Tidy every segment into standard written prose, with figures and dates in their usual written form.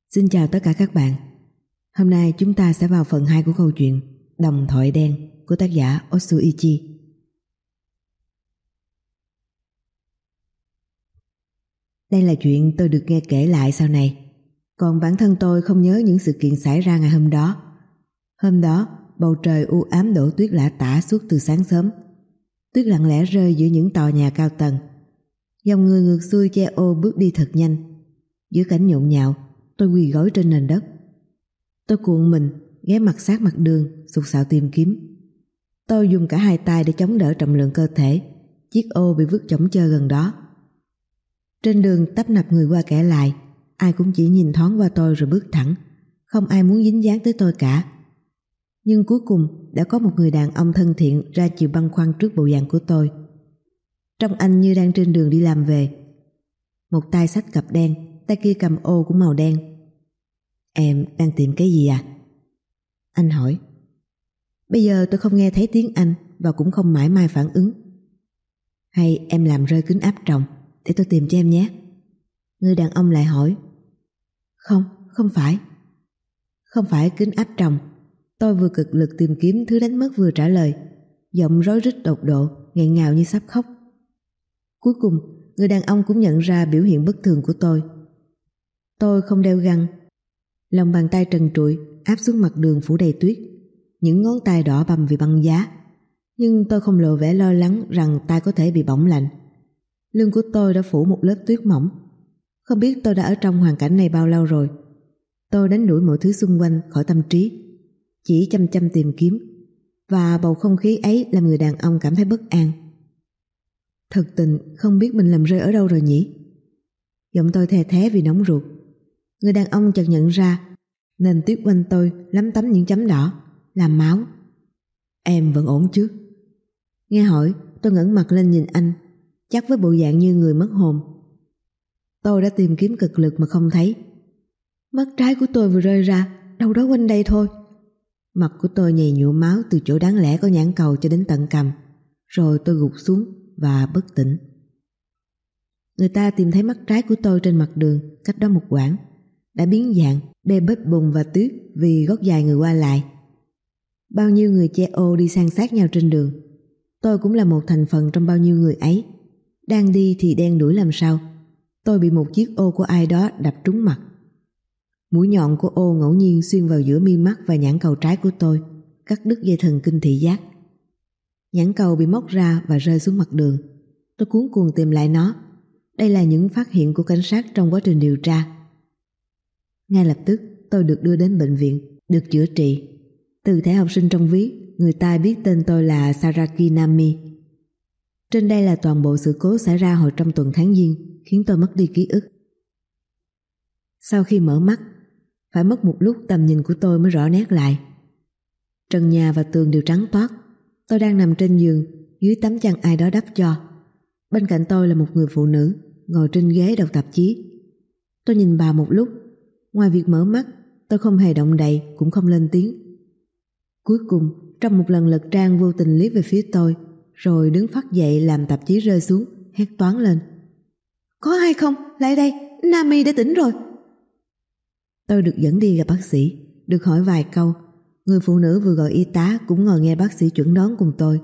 Xin chào tất cả các bạn. Hôm nay chúng ta sẽ vào phần 2 của câu chuyện Đồng thoại đen của tác giả Otsuichi. Đây là chuyện tôi được nghe kể lại sau này, còn bản thân tôi không nhớ những sự kiện xảy ra ngày hôm đó. Hôm đó, bầu trời u ám đổ tuyết lả tả suốt từ sáng sớm. Tuyết lặng lẽ rơi giữa những tòa nhà cao tầng. Dòng người ngược xuôi che ô bước đi thật nhanh. Giữa cảnh nhộn nhạo, tôi quỳ gối trên nền đất. Tôi cuộn mình, ghé mặt sát mặt đường, sục sạo tìm kiếm. Tôi dùng cả hai tay để chống đỡ trọng lượng cơ thể. Chiếc ô bị vứt chỏng chơ gần đó. Trên đường tấp nập người qua kẻ lại, ai cũng chỉ nhìn thoáng qua tôi rồi bước thẳng. Không ai muốn dính dáng tới tôi cả. Nhưng cuối cùng đã có một người đàn ông thân thiện ra chiều băn khoăn trước bộ dạng của tôi. Trông anh như đang trên đường đi làm về. Một tay xách cặp đen, tay kia cầm ô cũng màu đen. Em đang tìm cái gì à? Anh hỏi. Bây giờ tôi không nghe thấy tiếng Anh và cũng không mãi mai phản ứng. Hay em làm rơi kính áp tròng, để tôi tìm cho em nhé. Người đàn ông lại hỏi. Không phải. Không phải kính áp tròng. Tôi vừa cực lực tìm kiếm thứ đánh mất vừa trả lời, giọng rối rít đột độ, nghẹn ngào như sắp khóc. Cuối cùng, người đàn ông cũng nhận ra biểu hiện bất thường của tôi. Tôi không đeo găng. Lòng bàn tay trần trụi áp xuống mặt đường phủ đầy tuyết, những ngón tay đỏ bầm vì băng giá. Nhưng tôi không lộ vẻ lo lắng rằng tay có thể bị bỏng lạnh. Lưng của tôi đã phủ một lớp tuyết mỏng. Không biết tôi đã ở trong hoàn cảnh này bao lâu rồi. Tôi đánh đuổi mọi thứ xung quanh khỏi tâm trí, chỉ chăm chăm tìm kiếm. Và bầu không khí ấy làm người đàn ông cảm thấy bất an. Thật tình không biết mình làm rơi ở đâu rồi nhỉ? Giọng tôi the thé vì nóng ruột. Người đàn ông chợt nhận ra nền tuyết quanh tôi lấm tấm những chấm đỏ, làm máu. Em vẫn ổn chứ? Nghe hỏi, tôi ngẩng mặt lên nhìn anh, chắc với bộ dạng như người mất hồn. Tôi đã tìm kiếm cực lực mà không thấy. Mắt trái của tôi vừa rơi ra, đâu đó quanh đây thôi. Mặt của tôi nhầy nhụa máu từ chỗ đáng lẽ có nhãn cầu cho đến tận cằm. Rồi tôi gục xuống và bất tỉnh. Người ta tìm thấy mắt trái của tôi trên mặt đường cách đó một quãng, đã biến dạng, bê bết bùn và tuyết vì gót giày người qua lại. Bao nhiêu người che ô đi san sát nhau trên đường. Tôi cũng là một thành phần trong bao nhiêu người ấy. Đang đi thì đen đuổi làm sao. Tôi bị một chiếc ô của ai đó đập trúng mặt. Mũi nhọn của ô ngẫu nhiên xuyên vào giữa mi mắt và nhãn cầu trái của tôi, cắt đứt dây thần kinh thị giác. Nhãn cầu bị móc ra và rơi xuống mặt đường. Tôi cuống cuồng tìm lại nó. Đây là những phát hiện của cảnh sát trong quá trình điều tra. Ngay lập tức tôi được đưa đến bệnh viện, được chữa trị. Từ thẻ học sinh trong ví, người ta biết tên tôi là Saraki Nami. Trên đây là toàn bộ sự cố xảy ra hồi trong tuần tháng Giêng, khiến tôi mất đi ký ức. Sau khi mở mắt, phải mất một lúc tầm nhìn của tôi mới rõ nét lại. Trần nhà và tường đều trắng toát. Tôi đang nằm trên giường, dưới tấm chăn ai đó đắp cho. Bên cạnh tôi là một người phụ nữ, ngồi trên ghế đọc tạp chí. Tôi nhìn bà một lúc. Ngoài việc mở mắt, tôi không hề động đậy, cũng không lên tiếng. Cuối cùng, trong một lần lật trang vô tình liếc về phía tôi, rồi đứng phắt dậy làm tạp chí rơi xuống, hét toáng lên. Có ai không? Lại đây, Nami đã tỉnh rồi. Tôi được dẫn đi gặp bác sĩ, được hỏi vài câu. Người phụ nữ vừa gọi y tá cũng ngồi nghe bác sĩ chẩn đoán cùng tôi.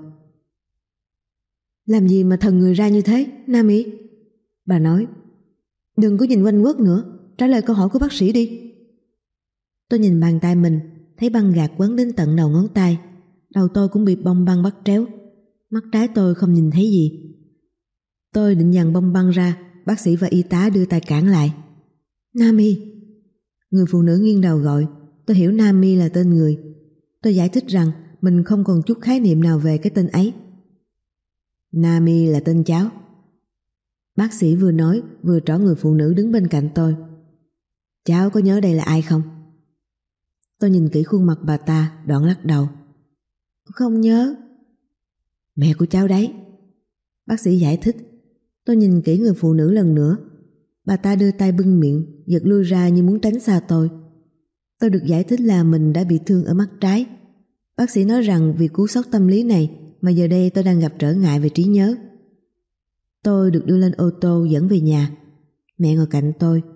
Làm gì mà thần người ra như thế, Nami? Bà nói. Đừng có nhìn quanh quất nữa, trả lời câu hỏi của bác sĩ đi. Tôi nhìn bàn tay mình, thấy băng gạc quấn đến tận đầu ngón tay. Đầu tôi cũng bị bông băng bắt tréo. Mắt trái tôi không nhìn thấy gì. Tôi định dằn bông băng ra, bác sĩ và y tá đưa tay cản lại. Nami. Người phụ nữ nghiêng đầu gọi. Tôi hiểu Nami là tên người. Tôi giải thích rằng mình không còn chút khái niệm nào về cái tên ấy. Nami là tên cháu. Bác sĩ vừa nói vừa trỏ người phụ nữ đứng bên cạnh tôi. Cháu có nhớ đây là ai không? Tôi nhìn kỹ khuôn mặt bà ta, đoạn lắc đầu. Không nhớ. Mẹ của cháu đấy. Bác sĩ giải thích. Tôi nhìn kỹ người phụ nữ lần nữa. Bà ta đưa tay bưng miệng, giật lui ra như muốn tránh xa tôi. Tôi được giải thích là mình đã bị thương ở mắt trái. Bác sĩ nói rằng vì cú sốc tâm lý này mà giờ đây tôi đang gặp trở ngại về trí nhớ. Tôi được đưa lên ô tô dẫn về nhà. Mẹ ngồi cạnh tôi.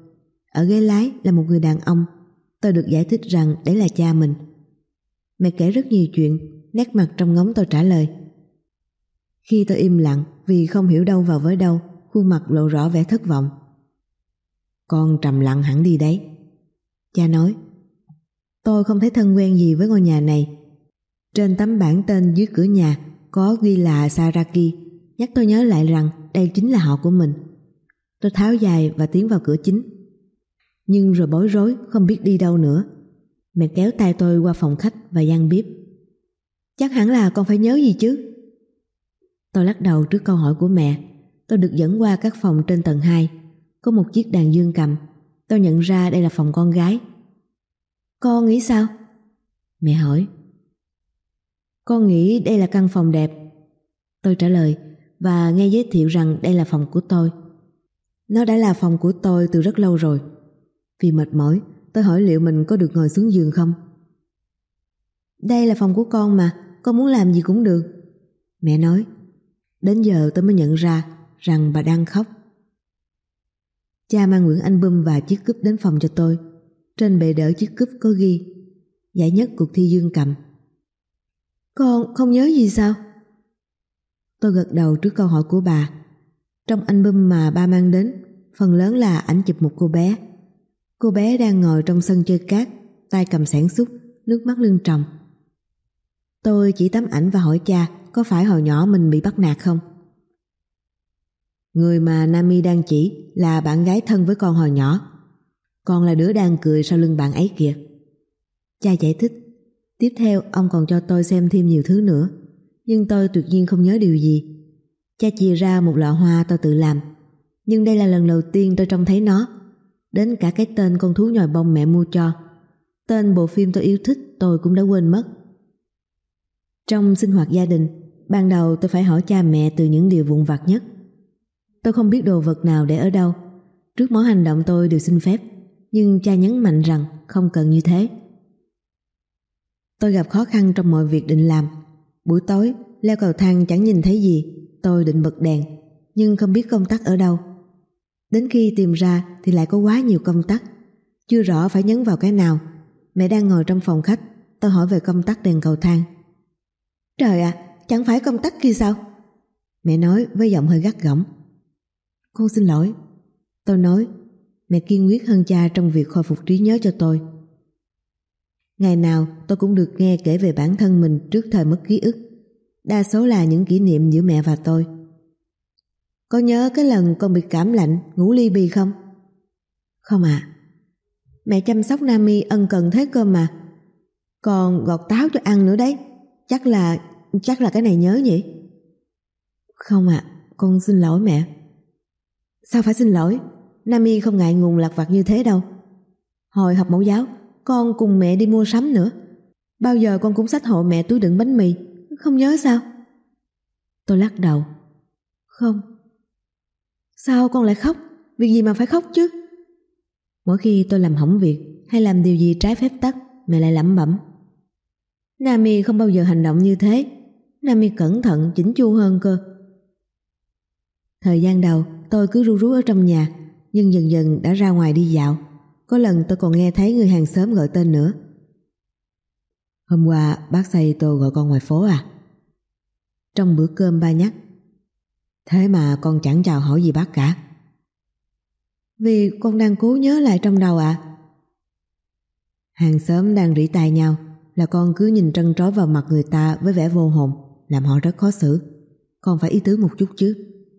Ở ghế lái là một người đàn ông. Tôi được giải thích rằng đấy là cha mình. Mẹ kể rất nhiều chuyện, nét mặt trông ngóng tôi trả lời. Khi tôi im lặng vì không hiểu đâu vào với đâu, khuôn mặt lộ rõ vẻ thất vọng. Con trầm lặng hẳn đi đấy. Cha nói. Tôi không thấy thân quen gì với ngôi nhà này. Trên tấm bảng tên dưới cửa nhà có ghi là Saraki, nhắc tôi nhớ lại rằng đây chính là họ của mình. Tôi tháo giày và tiến vào cửa chính. Nhưng rồi bối rối không biết đi đâu nữa. Mẹ kéo tay tôi qua phòng khách và gian bếp. Chắc hẳn là con phải nhớ gì chứ? Tôi lắc đầu trước câu hỏi của mẹ. Tôi được dẫn qua các phòng trên tầng 2. Có một chiếc đàn dương cầm. Tôi nhận ra đây là phòng con gái. Con nghĩ sao? Mẹ hỏi. Con nghĩ đây là căn phòng đẹp. Tôi trả lời và nghe giới thiệu rằng đây là phòng của tôi. Nó đã là phòng của tôi từ rất lâu rồi. Vì mệt mỏi, tôi hỏi liệu mình có được ngồi xuống giường không. Đây là phòng của con mà, con muốn làm gì cũng được. Mẹ nói. Đến giờ tôi mới nhận ra rằng bà đang khóc. Cha mang quyển album và chiếc cúp đến phòng cho tôi. Trên bệ đỡ chiếc cúp có ghi giải nhất cuộc thi dương cầm. Con không nhớ gì sao? Tôi gật đầu trước câu hỏi của bà. Trong album mà ba mang đến, phần lớn là ảnh chụp một cô bé. Cô bé đang ngồi trong sân chơi cát, tay cầm xẻng xúc, nước mắt lưng tròng. Tôi chỉ tấm ảnh và hỏi cha có phải hồi nhỏ mình bị bắt nạt không. Người mà Nami đang chỉ là bạn gái thân với con hồi nhỏ. Con là đứa đang cười sau lưng bạn ấy kìa. Cha giải thích. Tiếp theo ông còn cho tôi xem thêm nhiều thứ nữa. Nhưng tôi tuyệt nhiên không nhớ điều gì. Cha chia ra một lọ hoa tôi tự làm. Nhưng đây là lần đầu tiên tôi trông thấy nó. Đến cả cái tên con thú nhồi bông mẹ mua cho. Tên bộ phim tôi yêu thích tôi cũng đã quên mất. Trong sinh hoạt gia đình, ban đầu tôi phải hỏi cha mẹ từ những điều vụn vặt nhất. Tôi không biết đồ vật nào để ở đâu. Trước mỗi hành động tôi đều xin phép. Nhưng cha nhấn mạnh rằng không cần như thế. Tôi gặp khó khăn trong mọi việc định làm. Buổi tối, leo cầu thang chẳng nhìn thấy gì. Tôi định bật đèn, nhưng không biết công tắc ở đâu. Đến khi tìm ra thì lại có quá nhiều công tắc. Chưa rõ phải nhấn vào cái nào. Mẹ đang ngồi trong phòng khách. Tôi hỏi về công tắc đèn cầu thang. Trời ạ, chẳng phải công tắc kia sao? Mẹ nói với giọng hơi gắt gỏng. Con xin lỗi. Tôi nói. Mẹ kiên quyết hơn cha trong việc khôi phục trí nhớ cho tôi. Ngày nào tôi cũng được nghe kể về bản thân mình trước thời mất ký ức. Đa số là những kỷ niệm giữa mẹ và tôi. Con nhớ cái lần con bị cảm lạnh, ngủ li bì không? Không ạ. Mẹ chăm sóc Nami ân cần thế cơ mà. Còn gọt táo cho ăn nữa đấy. Chắc là cái này nhớ nhỉ? Không ạ, con xin lỗi mẹ. Sao phải xin lỗi? Nami không ngại ngùng lặt vặt như thế đâu. Hồi học mẫu giáo, con cùng mẹ đi mua sắm nữa. Bao giờ con cũng xách hộ mẹ túi đựng bánh mì. Không nhớ sao? Tôi lắc đầu. Không. Sao con lại khóc? Việc gì mà phải khóc chứ? Mỗi khi tôi làm hỏng việc hay làm điều gì trái phép tắc, mẹ lại lẩm bẩm. Nami không bao giờ hành động như thế. Nami cẩn thận, chỉnh chu hơn cơ. Thời gian đầu tôi cứ ru rú ở trong nhà, nhưng dần dần đã ra ngoài đi dạo. Có lần tôi còn nghe thấy người hàng xóm gọi tên nữa. Hôm qua bác Saito gọi con ngoài phố à? Trong bữa cơm ba nhắc. Thế mà con chẳng chào hỏi gì bác cả. Vì con đang cố nhớ lại trong đầu ạ. Hàng xóm đang rỉ tai nhau là con cứ nhìn trân trối vào mặt người ta với vẻ vô hồn, làm họ rất khó xử. Con phải ý tứ một chút chứ.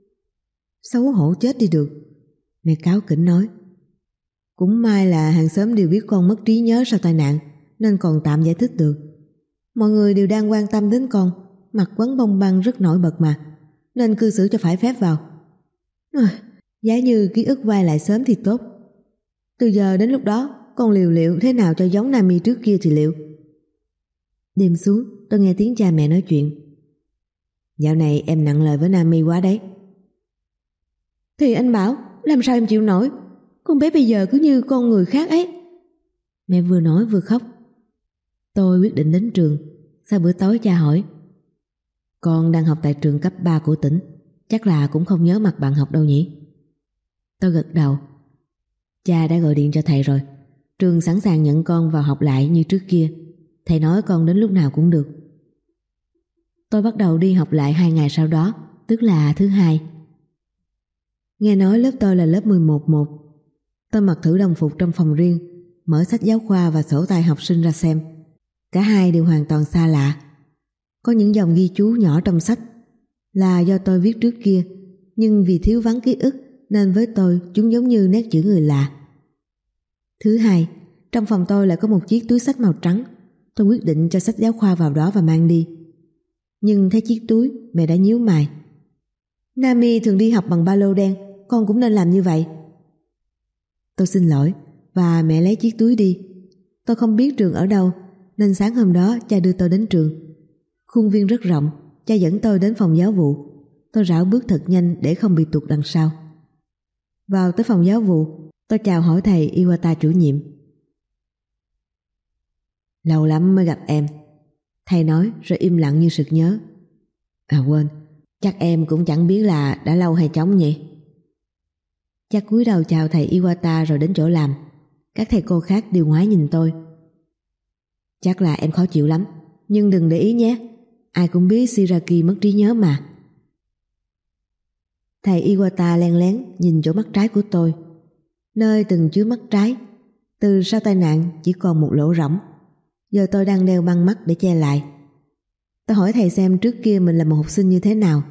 Xấu hổ chết đi được. Mẹ cáu kỉnh nói. Cũng may là hàng xóm đều biết con mất trí nhớ sau tai nạn, nên còn tạm giải thích được. Mọi người đều đang quan tâm đến con. Mặt quấn bông băng rất nổi bật mà, nên cư xử cho phải phép vào. Giá như ký ức quay lại sớm thì tốt. Từ giờ đến lúc đó con liều liệu thế nào cho giống Nami trước kia thì liệu. Đêm xuống tôi nghe tiếng cha mẹ nói chuyện. Dạo này em nặng lời với Nami quá đấy. Thì anh bảo làm sao em chịu nổi. Con bé bây giờ cứ như con người khác ấy. Mẹ vừa nói vừa khóc. Tôi quyết định đến trường. Sau bữa tối cha hỏi. Con đang học tại trường cấp 3 của tỉnh, chắc là cũng không nhớ mặt bạn học đâu nhỉ? Tôi gật đầu. Cha đã gọi điện cho thầy rồi. Trường sẵn sàng nhận con vào học lại như trước kia. Thầy nói con đến lúc nào cũng được. Tôi bắt đầu đi học lại 2 ngày sau đó, tức là thứ Hai. Nghe nói lớp tôi là lớp 11-1. Tôi mặc thử đồng phục trong phòng riêng, mở sách giáo khoa và sổ tay học sinh ra xem. Cả hai đều hoàn toàn xa lạ. Có những dòng ghi chú nhỏ trong sách là do tôi viết trước kia, nhưng vì thiếu vắng ký ức nên với tôi chúng giống như nét chữ người lạ. Thứ Hai, trong phòng tôi lại có một chiếc túi xách màu trắng. Tôi quyết định cho sách giáo khoa vào đó và mang đi. Nhưng thấy chiếc túi, mẹ đã nhíu mày. Nami thường đi học bằng ba lô đen, con cũng nên làm như vậy. Tôi xin lỗi và mẹ lấy chiếc túi đi. Tôi không biết trường ở đâu nên sáng hôm đó cha đưa tôi đến trường. Khuôn viên rất rộng, cha dẫn tôi đến phòng giáo vụ. Tôi rảo bước thật nhanh để không bị tụt đằng sau. Vào tới phòng giáo vụ, tôi chào hỏi thầy Iwata chủ nhiệm. Lâu lắm mới gặp em, thầy nói rồi im lặng như sực nhớ. À quên, chắc em cũng chẳng biết là đã lâu hay chóng nhỉ. Cha cúi đầu chào thầy Iwata rồi đến chỗ làm. Các thầy cô khác đều ngoái nhìn tôi. Chắc là em khó chịu lắm, nhưng đừng để ý nhé. Ai cũng biết Shiraki mất trí nhớ mà. Thầy Iwata len lén nhìn chỗ mắt trái của tôi. Nơi từng chứa mắt trái, từ sau tai nạn chỉ còn một lỗ rỗng. Giờ tôi đang đeo băng mắt để che lại. Tôi hỏi thầy xem trước kia mình là một học sinh như thế nào.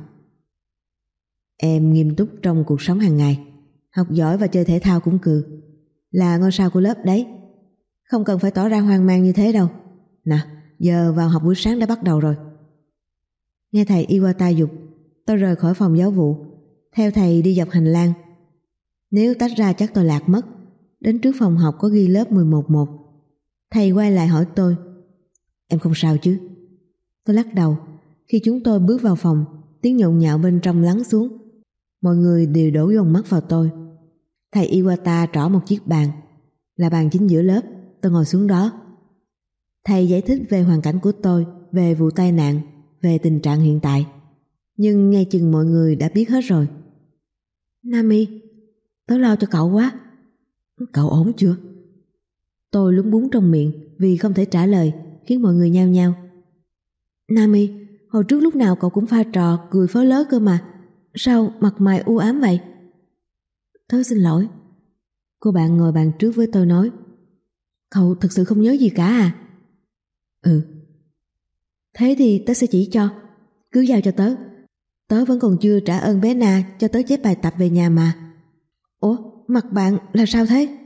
Em nghiêm túc trong cuộc sống hàng ngày, học giỏi và chơi thể thao cũng cừ, là ngôi sao của lớp đấy. Không cần phải tỏ ra hoang mang như thế đâu. Nào, giờ vào học buổi sáng đã bắt đầu rồi. Nghe thầy Iwata giục, tôi rời khỏi phòng giáo vụ, theo thầy đi dọc hành lang. Nếu tách ra chắc tôi lạc mất. Đến trước phòng học có ghi lớp 11-1. Thầy quay lại hỏi tôi, em không sao chứ? Tôi lắc đầu. Khi chúng tôi bước vào phòng, tiếng nhộn nhạo bên trong lắng xuống. Mọi người đều đổ dồn mắt vào tôi. Thầy Iwata trỏ một chiếc bàn, là bàn chính giữa lớp. Tôi ngồi xuống đó. Thầy giải thích về hoàn cảnh của tôi, về vụ tai nạn, về tình trạng hiện tại. Nhưng nghe chừng mọi người đã biết hết rồi. Nami, tớ lo cho cậu quá. Cậu ổn chưa? Tôi lúng búng trong miệng vì không thể trả lời, khiến mọi người nhao nhao. Nami, hồi trước lúc nào cậu cũng pha trò cười phớ lớ cơ mà. Sao mặt mày u ám vậy? Tớ xin lỗi. Cô bạn ngồi bàn trước với tôi nói. Cậu thực sự không nhớ gì cả à? Ừ. Thế thì tớ sẽ chỉ cho. Cứ giao cho tớ. Tớ vẫn còn chưa trả ơn bé Na cho tớ chép bài tập về nhà mà. Ủa, mặt bạn là sao thế?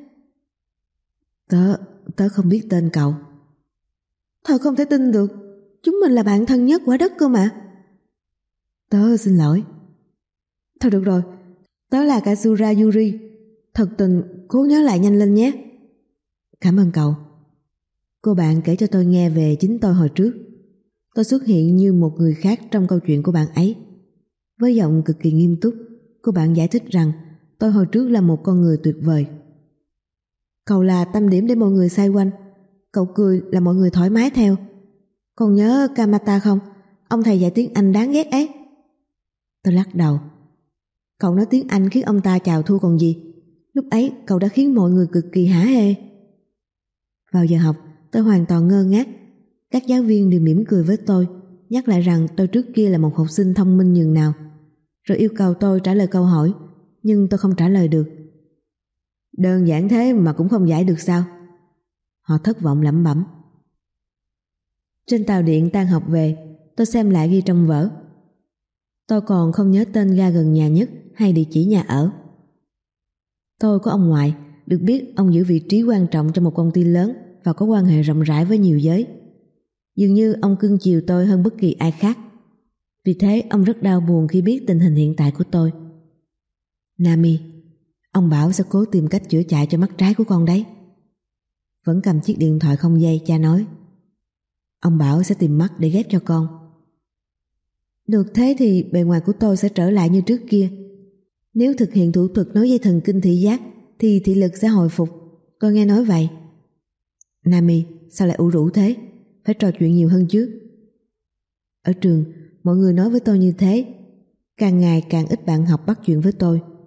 Tớ không biết tên cậu. Thật không thể tin được. Chúng mình là bạn thân nhất quả đất cơ mà. Tớ xin lỗi. Thôi được rồi, tớ là Katsura Yuri. Thật tình, cố nhớ lại nhanh lên nhé. Cảm ơn cậu. Cô bạn kể cho tôi nghe về chính tôi hồi trước. Tôi xuất hiện như một người khác trong câu chuyện của bạn ấy. Với giọng cực kỳ nghiêm túc, cô bạn giải thích rằng tôi hồi trước là một con người tuyệt vời. Cậu là tâm điểm để mọi người xoay quanh. Cậu cười là mọi người thoải mái theo. Còn nhớ Kamata không? Ông thầy dạy tiếng Anh đáng ghét ấy. Tôi lắc đầu. Cậu nói tiếng Anh khiến ông ta chào thua còn gì. Lúc ấy cậu đã khiến mọi người cực kỳ hả hê. Vào giờ học, tôi hoàn toàn ngơ ngác. Các giáo viên đều mỉm cười với tôi, nhắc lại rằng tôi trước kia là một học sinh thông minh nhường nào, rồi yêu cầu tôi trả lời câu hỏi, nhưng tôi không trả lời được. Đơn giản thế mà cũng không giải được sao? Họ thất vọng lẩm bẩm. Trên tàu điện tan học về, tôi xem lại ghi trong vở. Tôi còn không nhớ tên ga gần nhà nhất hay địa chỉ nhà ở. Tôi có ông ngoại, được biết ông giữ vị trí quan trọng trong một công ty lớn và có quan hệ rộng rãi với nhiều giới. Dường như ông cưng chiều tôi hơn bất kỳ ai khác. Vì thế ông rất đau buồn khi biết tình hình hiện tại của tôi. Nami, ông bảo sẽ cố tìm cách chữa chạy cho mắt trái của con đấy. Vẫn cầm chiếc điện thoại không dây, cha nói. Ông bảo sẽ tìm mắt để ghép cho con. Được thế thì bề ngoài của tôi sẽ trở lại như trước kia. Nếu thực hiện thủ thuật nối dây thần kinh thị giác thì thị lực sẽ hồi phục. Tôi nghe nói vậy. Nami, sao lại ủ rũ thế? Phải trò chuyện nhiều hơn chứ. Ở trường, mọi người nói với tôi như thế. Càng ngày càng ít bạn học bắt chuyện với tôi.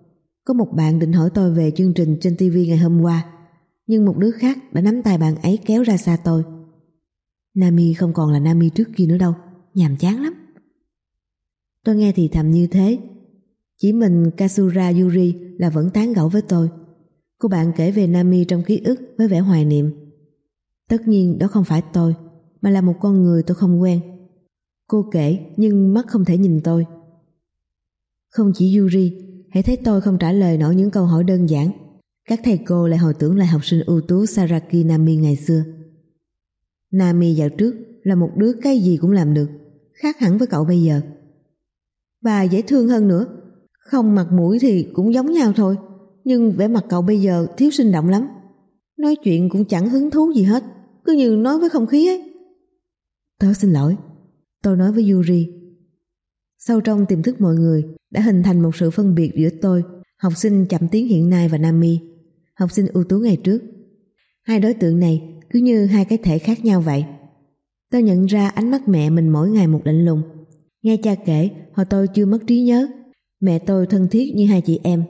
Có một bạn định hỏi tôi về chương trình trên TV ngày hôm qua, nhưng một đứa khác đã nắm tay bạn ấy kéo ra xa tôi. Nami không còn là Nami trước kia nữa đâu, nhàm chán lắm. Tôi nghe thì thầm như thế. Chỉ mình Katsura Yuri là vẫn tán gẫu với tôi. Cô bạn kể về Nami trong ký ức với vẻ hoài niệm. Tất nhiên đó không phải tôi, mà là một con người tôi không quen. Cô kể nhưng mắt không thể nhìn tôi. Không chỉ Yuri, hãy thấy tôi không trả lời nổi những câu hỏi đơn giản, các thầy cô lại hồi tưởng lại học sinh ưu tú Saraki Nami ngày xưa. Nami dạo trước là một đứa cái gì cũng làm được, khác hẳn với cậu bây giờ. Và dễ thương hơn nữa, không mặt mũi thì cũng giống nhau thôi, nhưng vẻ mặt cậu bây giờ thiếu sinh động lắm. Nói chuyện cũng chẳng hứng thú gì hết, cứ như nói với không khí ấy. Tớ xin lỗi, tôi nói với Yuri. Sâu trong tiềm thức mọi người đã hình thành một sự phân biệt giữa tôi, học sinh chậm tiến hiện nay, và Nami, học sinh ưu tú ngày trước. Hai đối tượng này cứ như hai cái thể khác nhau vậy. Tôi nhận ra ánh mắt mẹ mình mỗi ngày một lạnh lùng. Nghe cha kể, hồi tôi chưa mất trí nhớ, mẹ tôi thân thiết như hai chị em.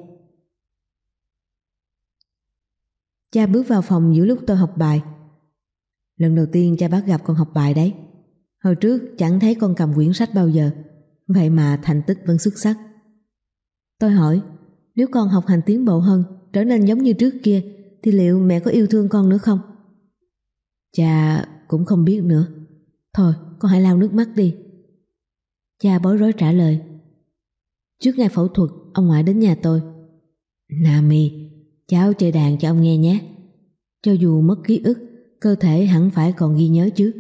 Cha bước vào phòng giữa lúc tôi học bài. Lần đầu tiên cha bắt gặp con học bài đấy. Hồi trước chẳng thấy con cầm quyển sách bao giờ, vậy mà thành tích vẫn xuất sắc. Tôi hỏi, nếu con học hành tiến bộ hơn, trở nên giống như trước kia, thì liệu mẹ có yêu thương con nữa không? Cha cũng không biết nữa. Thôi, con hãy lau nước mắt đi. Cha bối rối trả lời. Trước ngày phẫu thuật, ông ngoại đến nhà tôi. Nami, cháu chơi đàn cho ông nghe nhé. Cho dù mất ký ức, cơ thể hẳn phải còn ghi nhớ chứ.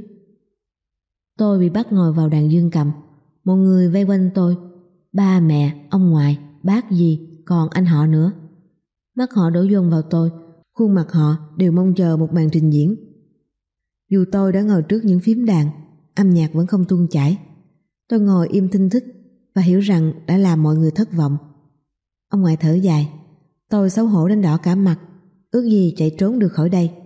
Tôi bị bắt ngồi vào đàn dương cầm. Mọi người vây quanh tôi, ba mẹ, ông ngoại, bác dì, còn anh họ nữa. Mắt họ đổ dồn vào tôi, khuôn mặt họ đều mong chờ một màn trình diễn. Dù tôi đã ngồi trước những phím đàn, âm nhạc vẫn không tuôn chảy. Tôi ngồi im thinh thích và hiểu rằng đã làm mọi người thất vọng. Ông ngoại thở dài. Tôi xấu hổ đến đỏ cả mặt, ước gì chạy trốn được khỏi đây.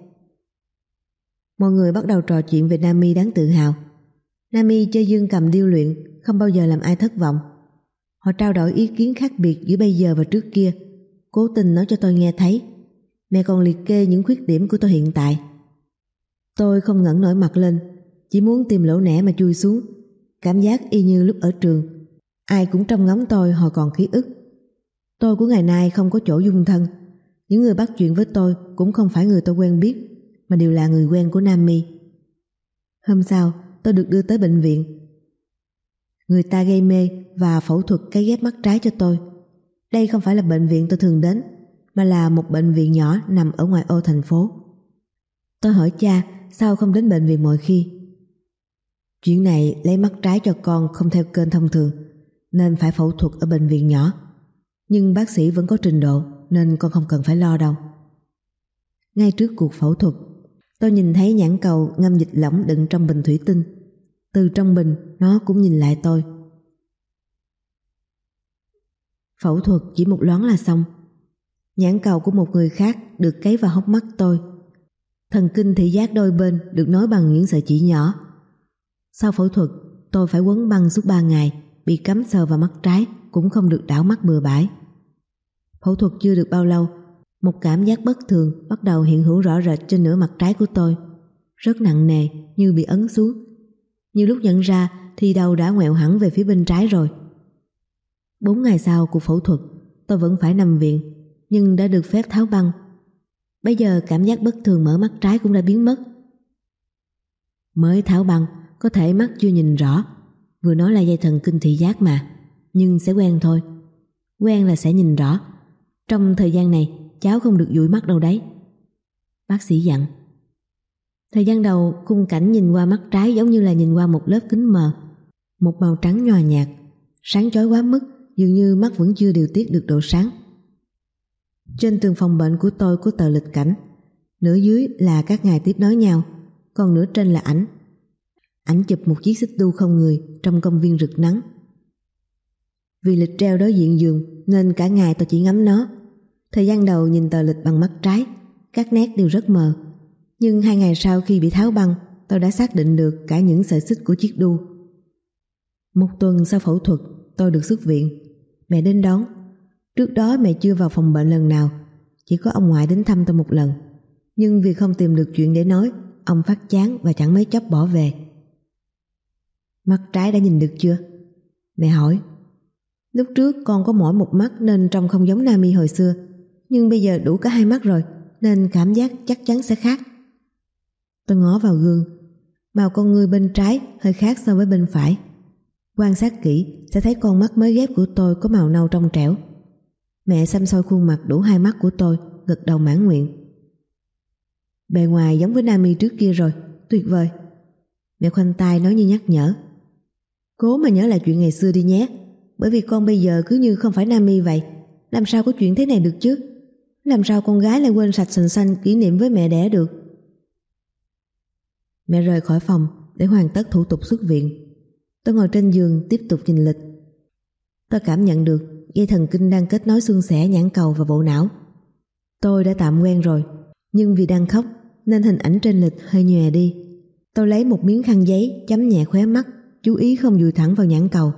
Mọi người bắt đầu trò chuyện về Nami đáng tự hào. Nami chơi dương cầm điêu luyện, không bao giờ làm ai thất vọng. Họ trao đổi ý kiến khác biệt giữa bây giờ và trước kia, cố tình nói cho tôi nghe thấy. Mẹ còn liệt kê những khuyết điểm của tôi hiện tại. Tôi không ngẩng nổi mặt lên, chỉ muốn tìm lỗ nẻ mà chui xuống. Cảm giác y như lúc ở trường, ai cũng trông ngóng tôi hồi còn ký ức. Tôi của ngày nay không có chỗ dung thân. Những người bắt chuyện với tôi cũng không phải người tôi quen biết, mà đều là người quen của Nami. Hôm sau, tôi được đưa tới bệnh viện. Người ta gây mê và phẫu thuật cấy ghép mắt trái cho tôi. Đây không phải là bệnh viện tôi thường đến, mà là một bệnh viện nhỏ nằm ở ngoại ô thành phố. Tôi hỏi cha sao không đến bệnh viện mọi khi. Chuyện này lấy mắt trái cho con không theo kênh thông thường, nên phải phẫu thuật ở bệnh viện nhỏ. Nhưng bác sĩ vẫn có trình độ, nên con không cần phải lo đâu. Ngay trước cuộc phẫu thuật, tôi nhìn thấy nhãn cầu ngâm dịch lỏng đựng trong bình thủy tinh. Từ trong bình, nó cũng nhìn lại tôi. Phẫu thuật chỉ một loáng là xong. Nhãn cầu của một người khác được cấy vào hốc mắt tôi. Thần kinh thị giác đôi bên được nối bằng những sợi chỉ nhỏ. Sau phẫu thuật, tôi phải quấn băng suốt 3 ngày, bị cấm sờ vào mắt trái, cũng không được đảo mắt bừa bãi. Phẫu thuật chưa được bao lâu, một cảm giác bất thường bắt đầu hiện hữu rõ rệt trên nửa mặt trái của tôi. Rất nặng nề, như bị ấn xuống. Như lúc nhận ra thì đầu đã ngoẹo hẳn về phía bên trái rồi. 4 ngày sau cuộc phẫu thuật, tôi vẫn phải nằm viện, nhưng đã được phép tháo băng. Bây giờ cảm giác bất thường mở mắt trái cũng đã biến mất. Mới tháo băng, có thể mắt chưa nhìn rõ, vừa nói là dây thần kinh thị giác mà, nhưng sẽ quen thôi. Quen là sẽ nhìn rõ. Trong thời gian này, cháu không được dụi mắt đâu đấy. Bác sĩ dặn. Thời gian đầu, khung cảnh nhìn qua mắt trái giống như là nhìn qua một lớp kính mờ, một màu trắng nhòa nhạt, sáng chói quá mức, dường như mắt vẫn chưa điều tiết được độ sáng. Trên tường phòng bệnh của tôi có tờ lịch cảnh, nửa dưới là các ngày tiếp nối nhau, còn nửa trên là ảnh. Ảnh chụp một chiếc xích đu không người trong công viên rực nắng. Vì lịch treo đối diện giường nên cả ngày tôi chỉ ngắm nó. Thời gian đầu nhìn tờ lịch bằng mắt trái, các nét đều rất mờ. Nhưng 2 ngày sau khi bị tháo băng, tôi đã xác định được cả những sợi xích của chiếc đu. 1 tuần sau phẫu thuật, tôi được xuất viện. Mẹ đến đón. Trước đó mẹ chưa vào phòng bệnh lần nào, chỉ có ông ngoại đến thăm tôi một lần. Nhưng vì không tìm được chuyện để nói, ông phát chán và chẳng mấy chốc bỏ về. Mắt trái đã nhìn được chưa? Mẹ hỏi. Lúc trước con có mỗi một mắt nên trông không giống Nami hồi xưa, nhưng bây giờ đủ cả hai mắt rồi nên cảm giác chắc chắn sẽ khác. Tôi ngó vào gương. Màu con ngươi bên trái hơi khác so với bên phải. Quan sát kỹ sẽ thấy con mắt mới ghép của tôi có màu nâu trong trẻo. Mẹ xăm soi khuôn mặt đủ hai mắt của tôi, gật đầu mãn nguyện. Bề ngoài giống với Nami trước kia rồi, tuyệt vời. Mẹ khoanh tay nói như nhắc nhở. Cố mà nhớ lại chuyện ngày xưa đi nhé, bởi vì con bây giờ cứ như không phải Nami vậy. Làm sao có chuyện thế này được chứ? Làm sao con gái lại quên sạch sành xanh kỷ niệm với mẹ đẻ được? Mẹ rời khỏi phòng để hoàn tất thủ tục xuất viện. Tôi ngồi trên giường tiếp tục nhìn lịch. Tôi cảm nhận được dây thần kinh đang kết nối xương xẻ, nhãn cầu và bộ não. Tôi đã tạm quen rồi, nhưng vì đang khóc nên hình ảnh trên lịch hơi nhòe đi. Tôi lấy một miếng khăn giấy chấm nhẹ khóe mắt, chú ý không dụi thẳng vào nhãn cầu.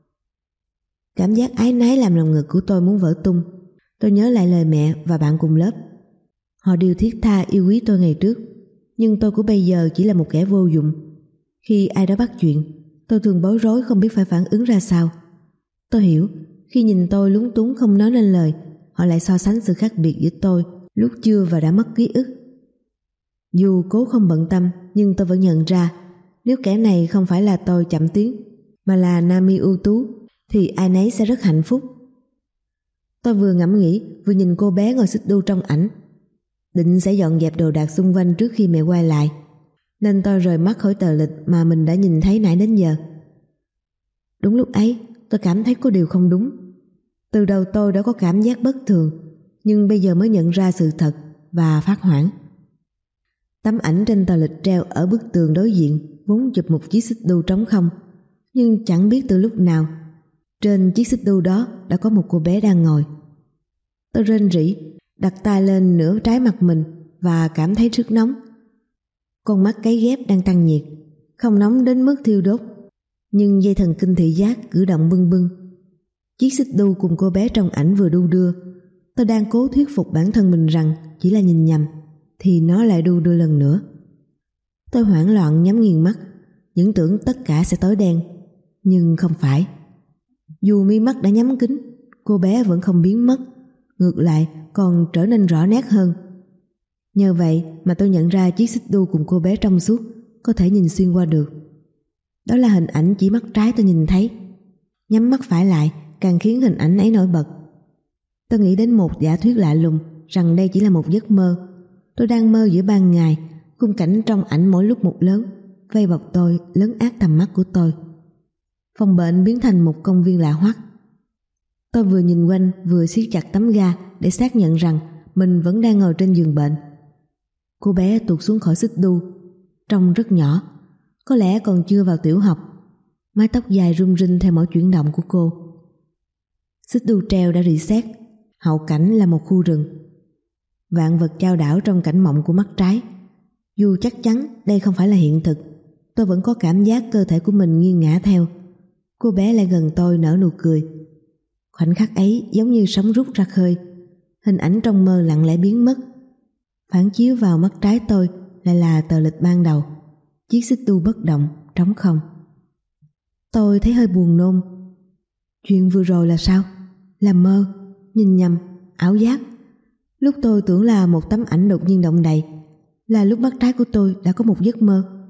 Cảm giác áy náy làm lòng ngực của tôi muốn vỡ tung. Tôi nhớ lại lời mẹ và bạn cùng lớp. Họ đều thiết tha yêu quý tôi ngày trước, nhưng tôi của bây giờ chỉ là một kẻ vô dụng. Khi ai đó bắt chuyện, tôi thường bối rối không biết phải phản ứng ra sao. Tôi hiểu, khi nhìn tôi lúng túng không nói nên lời, họ lại so sánh sự khác biệt giữa tôi lúc chưa và đã mất ký ức. Dù cố không bận tâm, nhưng tôi vẫn nhận ra, nếu kẻ này không phải là tôi chậm tiến, mà là Nami ưu tú, thì ai nấy sẽ rất hạnh phúc. Tôi vừa ngẫm nghĩ, vừa nhìn cô bé ngồi xích đu trong ảnh. Định sẽ dọn dẹp đồ đạc xung quanh trước khi mẹ quay lại, nên tôi rời mắt khỏi tờ lịch mà mình đã nhìn thấy nãy đến giờ. Đúng lúc ấy, tôi cảm thấy có điều không đúng. Từ đầu tôi đã có cảm giác bất thường, nhưng bây giờ mới nhận ra sự thật và phát hoảng. Tấm ảnh trên tờ lịch treo ở bức tường đối diện vốn chụp một chiếc xích đu trống không, nhưng chẳng biết từ lúc nào trên chiếc xích đu đó đã có một cô bé đang ngồi. Tôi rên rỉ, đặt tay lên nửa trái mặt mình và cảm thấy rất nóng. Con mắt cấy ghép đang tăng nhiệt, không nóng đến mức thiêu đốt, nhưng dây thần kinh thị giác cử động bưng bưng. Chiếc xích đu cùng cô bé trong ảnh vừa đu đưa. Tôi đang cố thuyết phục bản thân mình rằng chỉ là nhìn nhầm, thì nó lại đu đưa lần nữa. Tôi hoảng loạn nhắm nghiền mắt, những tưởng tất cả sẽ tối đen, nhưng không phải. Dù mi mắt đã nhắm kín, cô bé vẫn không biến mất, ngược lại còn trở nên rõ nét hơn. Nhờ vậy mà tôi nhận ra chiếc xích đu cùng cô bé trong suốt có thể nhìn xuyên qua được. Đó là hình ảnh chỉ mắt trái tôi nhìn thấy. Nhắm mắt phải lại càng khiến hình ảnh ấy nổi bật. Tôi nghĩ đến một giả thuyết lạ lùng rằng đây chỉ là một giấc mơ. Tôi đang mơ giữa ban ngày, khung cảnh trong ảnh mỗi lúc một lớn, vây bọc tôi, lấn át tầm mắt của tôi. Phòng bệnh biến thành một công viên lạ hoắc. Tôi vừa nhìn quanh vừa siết chặt tấm ga để xác nhận rằng mình vẫn đang ngồi trên giường bệnh. Cô bé tuột xuống khỏi xích đu, trông rất nhỏ, có lẽ còn chưa vào tiểu học. Mái tóc dài rung rinh theo mỗi chuyển động của cô. Xích đu treo đã rỉ sét, hậu cảnh là một khu rừng. Vạn vật chao đảo trong cảnh mộng của mắt trái. Dù chắc chắn đây không phải là hiện thực, tôi vẫn có cảm giác cơ thể của mình nghiêng ngã theo. Cô bé lại gần tôi nở nụ cười. Khoảnh khắc ấy giống như sóng rút ra khơi. Hình ảnh trong mơ lặng lẽ biến mất. Phản chiếu vào mắt trái tôi lại là tờ lịch ban đầu. Chiếc xích đu bất động, trống không. Tôi thấy hơi buồn nôn. Chuyện vừa rồi là sao? Là mơ, nhìn nhầm, ảo giác. Lúc tôi tưởng là một tấm ảnh đột nhiên động đậy, là lúc mắt trái của tôi đã có một giấc mơ.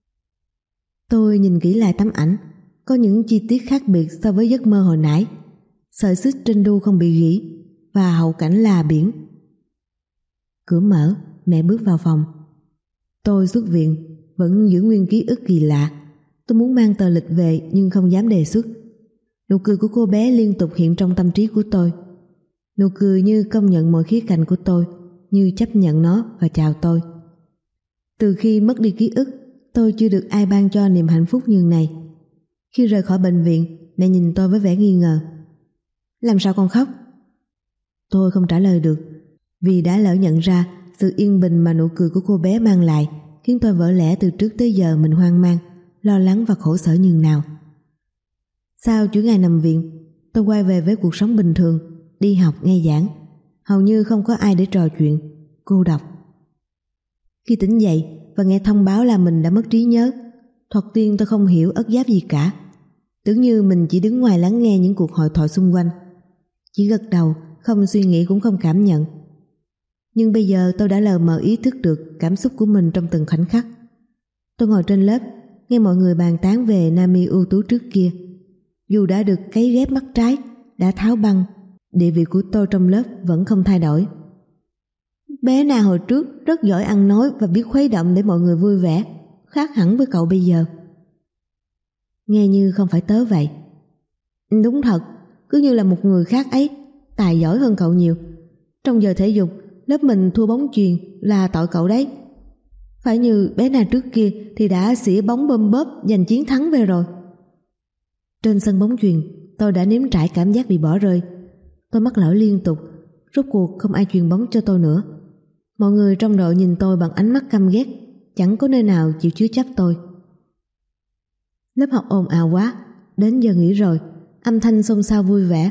Tôi nhìn kỹ lại tấm ảnh, có những chi tiết khác biệt so với giấc mơ hồi nãy. Sợi xích trên đu không bị gãy và hậu cảnh là biển. Cửa mở, mẹ bước vào phòng. Tôi xuất viện, vẫn giữ nguyên ký ức kỳ lạ. Tôi muốn mang tờ lịch về nhưng không dám đề xuất. Nụ cười của cô bé liên tục hiện trong tâm trí của tôi. Nụ cười như công nhận mọi khía cạnh của tôi, như chấp nhận nó và chào tôi. Từ khi mất đi ký ức, tôi chưa được ai ban cho niềm hạnh phúc như này. Khi rời khỏi bệnh viện, mẹ nhìn tôi với vẻ nghi ngờ. Làm sao con khóc? Tôi không trả lời được, vì đã lỡ nhận ra sự yên bình mà nụ cười của cô bé mang lại khiến tôi vỡ lẽ từ trước tới giờ mình hoang mang, lo lắng và khổ sở nhường nào. Sau chuỗi ngày nằm viện, tôi quay về với cuộc sống bình thường, đi học, nghe giảng. Hầu như không có ai để trò chuyện, cô độc. Khi tỉnh dậy và nghe thông báo là mình đã mất trí nhớ, thoạt tiên tôi không hiểu ất giáp gì cả. Tưởng như mình chỉ đứng ngoài lắng nghe những cuộc hội thoại xung quanh, chỉ gật đầu, không suy nghĩ cũng không cảm nhận. Nhưng bây giờ tôi đã lờ mờ ý thức được cảm xúc của mình trong từng khoảnh khắc. Tôi ngồi trên lớp, nghe mọi người bàn tán về Nami ưu tú trước kia. Dù đã được cấy ghép mắt trái, đã tháo băng, địa vị của tôi trong lớp vẫn không thay đổi. Bé Na hồi trước rất giỏi ăn nói và biết khuấy động để mọi người vui vẻ, khác hẳn với cậu bây giờ. Nghe như không phải tớ vậy. Đúng thật, cứ như là một người khác ấy, tài giỏi hơn cậu nhiều. Trong giờ thể dục, lớp mình thua bóng chuyền là tội cậu đấy. Phải như bé Na trước kia thì đã xỉa bóng bơm bóp giành chiến thắng về rồi. Trên sân bóng chuyền, tôi đã nếm trải cảm giác bị bỏ rơi. Tôi mắc lỗi liên tục, rốt cuộc không ai chuyền bóng cho tôi nữa. Mọi người trong đội nhìn tôi bằng ánh mắt căm ghét, chẳng có nơi nào chịu chứa chấp tôi. Lớp học ồn ào quá, đến giờ nghỉ rồi, âm thanh xôn xao vui vẻ.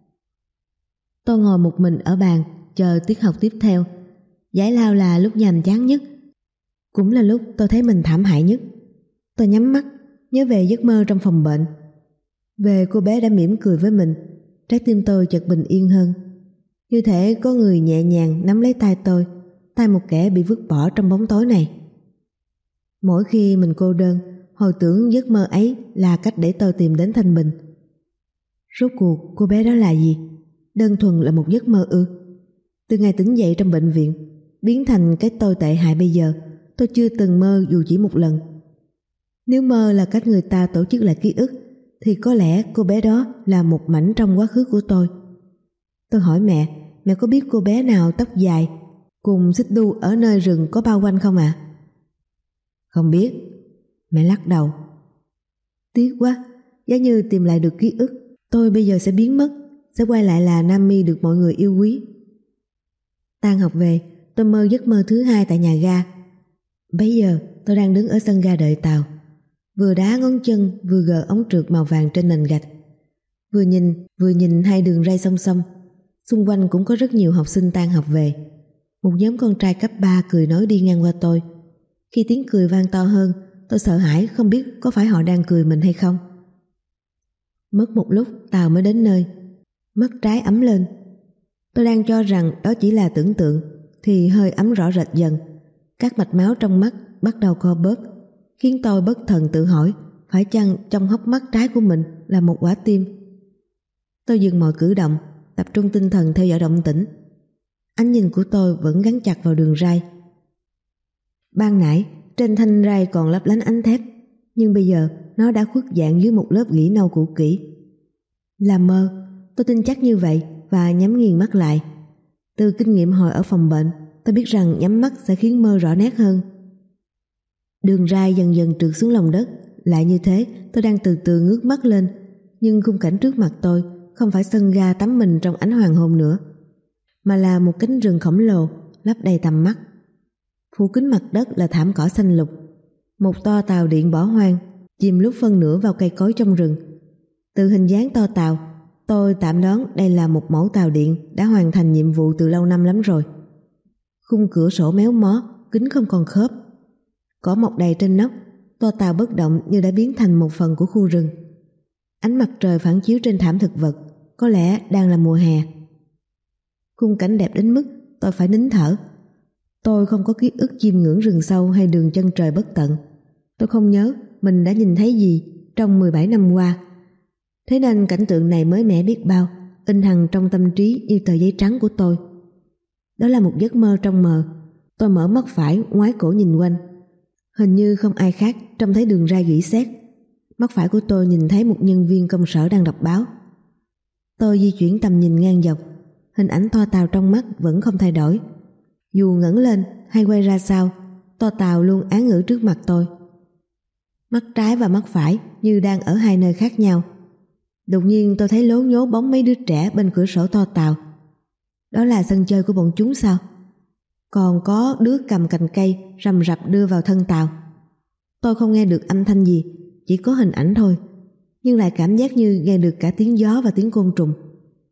Tôi ngồi một mình ở bàn, chờ tiết học tiếp theo. Giải lao là lúc nhàm chán nhất, cũng là lúc tôi thấy mình thảm hại nhất. Tôi nhắm mắt, nhớ về giấc mơ trong phòng bệnh, về cô bé đã mỉm cười với mình. Trái tim tôi chợt bình yên hơn, như thể có người nhẹ nhàng nắm lấy tay tôi, tay một kẻ bị vứt bỏ trong bóng tối này. Mỗi khi mình cô đơn, hồi tưởng giấc mơ ấy là cách để tôi tìm đến thanh bình. Rốt cuộc cô bé đó là gì? Đơn thuần là một giấc mơ ư? Từ ngày tỉnh dậy trong bệnh viện, biến thành cái tôi tệ hại bây giờ, tôi chưa từng mơ dù chỉ một lần. Nếu mơ là cách người ta tổ chức lại ký ức, thì có lẽ cô bé đó là một mảnh trong quá khứ của tôi. Tôi hỏi mẹ có biết cô bé nào tóc dài cùng xích đu ở nơi rừng có bao quanh không ạ? Không biết. Mẹ lắc đầu. Tiếc quá, giá như tìm lại được ký ức, tôi bây giờ sẽ biến mất, sẽ quay lại là Nami được mọi người yêu quý. Tan học về, tôi mơ giấc mơ thứ hai tại nhà ga. Bấy giờ tôi đang đứng ở sân ga đợi tàu, vừa đá ngón chân vừa gờ ống trượt màu vàng trên nền gạch. Vừa nhìn hai đường ray song song. Xung quanh cũng có rất nhiều học sinh tan học về. Một nhóm con trai cấp 3 cười nói đi ngang qua tôi. Khi tiếng cười vang to hơn, tôi sợ hãi không biết có phải họ đang cười mình hay không. Mất một lúc tàu mới đến nơi. Mắt trái ấm lên. Tôi đang cho rằng đó chỉ là tưởng tượng, thì hơi ấm rõ rệt dần. Các mạch máu trong mắt bắt đầu co bóp, khiến tôi bất thần tự hỏi phải chăng trong hốc mắt trái của mình là một quả tim. Tôi dừng mọi cử động, tập trung tinh thần theo dõi động tĩnh. Ánh nhìn của tôi vẫn gắn chặt vào đường ray. Ban nãy trên thanh ray còn lấp lánh ánh thép, nhưng bây giờ nó đã khuất dạng dưới một lớp gỉ nâu cũ kỹ. Là mơ, tôi tin chắc như vậy và nhắm nghiền mắt lại. Từ kinh nghiệm hồi ở phòng bệnh, tôi biết rằng nhắm mắt sẽ khiến mơ rõ nét hơn. Đường ray dần dần trượt xuống lòng đất. Lại như thế, tôi đang từ từ ngước mắt lên, nhưng khung cảnh trước mặt tôi không phải sân ga tắm mình trong ánh hoàng hôn nữa, mà là một cánh rừng khổng lồ lấp đầy tầm mắt. Phủ kín mặt đất là thảm cỏ xanh lục. Một toa tàu điện bỏ hoang, chìm lúc phân nửa vào cây cối trong rừng. Từ hình dáng toa tàu, tôi tạm đoán đây là một mẫu tàu điện đã hoàn thành nhiệm vụ từ lâu năm lắm rồi. Khung cửa sổ méo mó, kính không còn khớp. Cỏ mọc đầy trên nóc, toa tàu bất động như đã biến thành một phần của khu rừng. Ánh mặt trời phản chiếu trên thảm thực vật, có lẽ đang là mùa hè. Khung cảnh đẹp đến mức tôi phải nín thở. Tôi không có ký ức chiêm ngưỡng rừng sâu hay đường chân trời bất tận. Tôi không nhớ mình đã nhìn thấy gì trong 17 năm qua. Thế nên cảnh tượng này mới mẻ biết bao, in hằn trong tâm trí như tờ giấy trắng của tôi. Đó là một giấc mơ trong mờ. Tôi mở mắt phải, ngoái cổ nhìn quanh. Hình như không ai khác trông thấy đường ray rỉ sét. Mắt phải của tôi nhìn thấy một nhân viên công sở đang đọc báo. Tôi di chuyển tầm nhìn ngang dọc. Hình ảnh toa tàu trong mắt vẫn không thay đổi. Dù ngẩng lên hay quay ra sau, toa tàu luôn án ngữ trước mặt tôi. Mắt trái và mắt phải như đang ở hai nơi khác nhau. Đột nhiên tôi thấy lố nhố bóng mấy đứa trẻ bên cửa sổ toa tàu. Đó là sân chơi của bọn chúng sao? Còn có đứa cầm cành cây rầm rập đưa vào thân tàu. Tôi không nghe được âm thanh gì, chỉ có hình ảnh thôi, nhưng lại cảm giác như nghe được cả tiếng gió và tiếng côn trùng.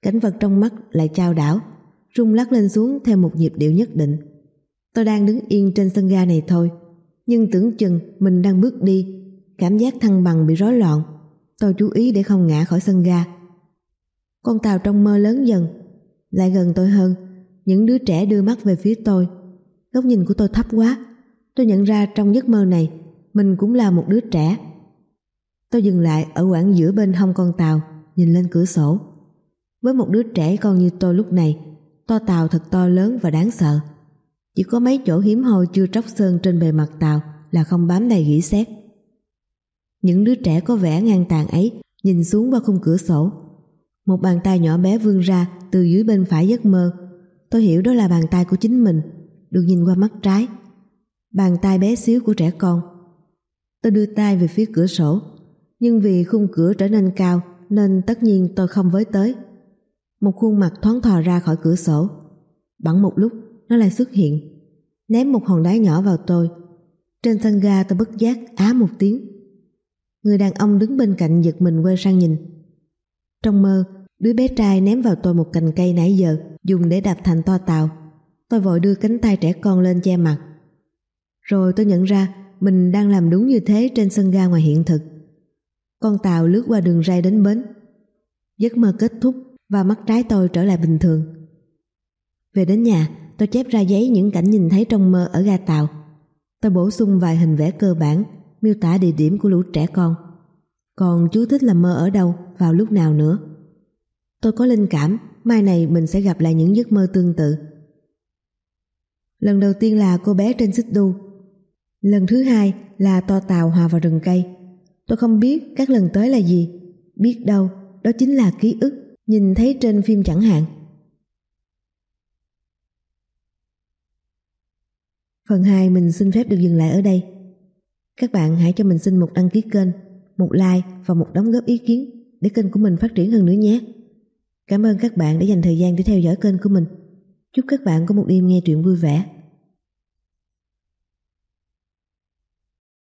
Cảnh vật trong mắt lại chao đảo, rung lắc lên xuống theo một nhịp điệu nhất định. Tôi đang đứng yên trên sân ga này thôi, nhưng tưởng chừng mình đang bước đi, cảm giác thăng bằng bị rối loạn. Tôi chú ý để không ngã khỏi sân ga. Con tàu trong mơ lớn dần, lại gần tôi hơn. Những đứa trẻ đưa mắt về phía tôi. Góc nhìn của tôi thấp quá. Tôi nhận ra trong giấc mơ này mình cũng là một đứa trẻ. Tôi dừng lại ở quãng giữa bên hông con tàu, nhìn lên cửa sổ. Với một đứa trẻ con như tôi lúc này, toa tàu thật to lớn và đáng sợ. Chỉ có mấy chỗ hiếm hoi chưa tróc sơn trên bề mặt tàu là không bám đầy rỉ sét. Những đứa trẻ có vẻ ngang tàn ấy nhìn xuống qua khung cửa sổ. Một bàn tay nhỏ bé vươn ra từ dưới bên phải giấc mơ. Tôi hiểu đó là bàn tay của chính mình, được nhìn qua mắt trái. Bàn tay bé xíu của trẻ con. Tôi đưa tay về phía cửa sổ, nhưng vì khung cửa trở nên cao nên tất nhiên tôi không với tới. Một khuôn mặt thoáng thò ra khỏi cửa sổ. Bẵng một lúc nó lại xuất hiện, ném một hòn đá nhỏ vào tôi. Trên sân ga tôi bất giác á một tiếng. Người đàn ông đứng bên cạnh giật mình quay sang nhìn. Trong mơ, đứa bé trai ném vào tôi một cành cây nãy giờ dùng để đạp thành toa tàu. Tôi vội đưa cánh tay trẻ con lên che mặt. Rồi tôi nhận ra mình đang làm đúng như thế trên sân ga ngoài hiện thực. Con tàu lướt qua đường ray đến bến. Giấc mơ kết thúc và mắt trái tôi trở lại bình thường. Về đến nhà, tôi chép ra giấy những cảnh nhìn thấy trong mơ ở ga tàu. Tôi bổ sung vài hình vẽ cơ bản, miêu tả địa điểm của lũ trẻ con. Còn chú thích là mơ ở đâu, vào lúc nào nữa. Tôi có linh cảm mai này mình sẽ gặp lại những giấc mơ tương tự. Lần đầu tiên là cô bé trên xích đu. Lần thứ hai là toa tàu hòa vào rừng cây. Tôi không biết các lần tới là gì. Biết đâu đó chính là ký ức nhìn thấy trên phim chẳng hạn. Phần 2 mình xin phép được dừng lại ở đây. Các bạn hãy cho mình xin một đăng ký kênh, một like và một đóng góp ý kiến để kênh của mình phát triển hơn nữa nhé. Cảm ơn các bạn đã dành thời gian để theo dõi kênh của mình. Chúc các bạn có một đêm nghe truyện vui vẻ.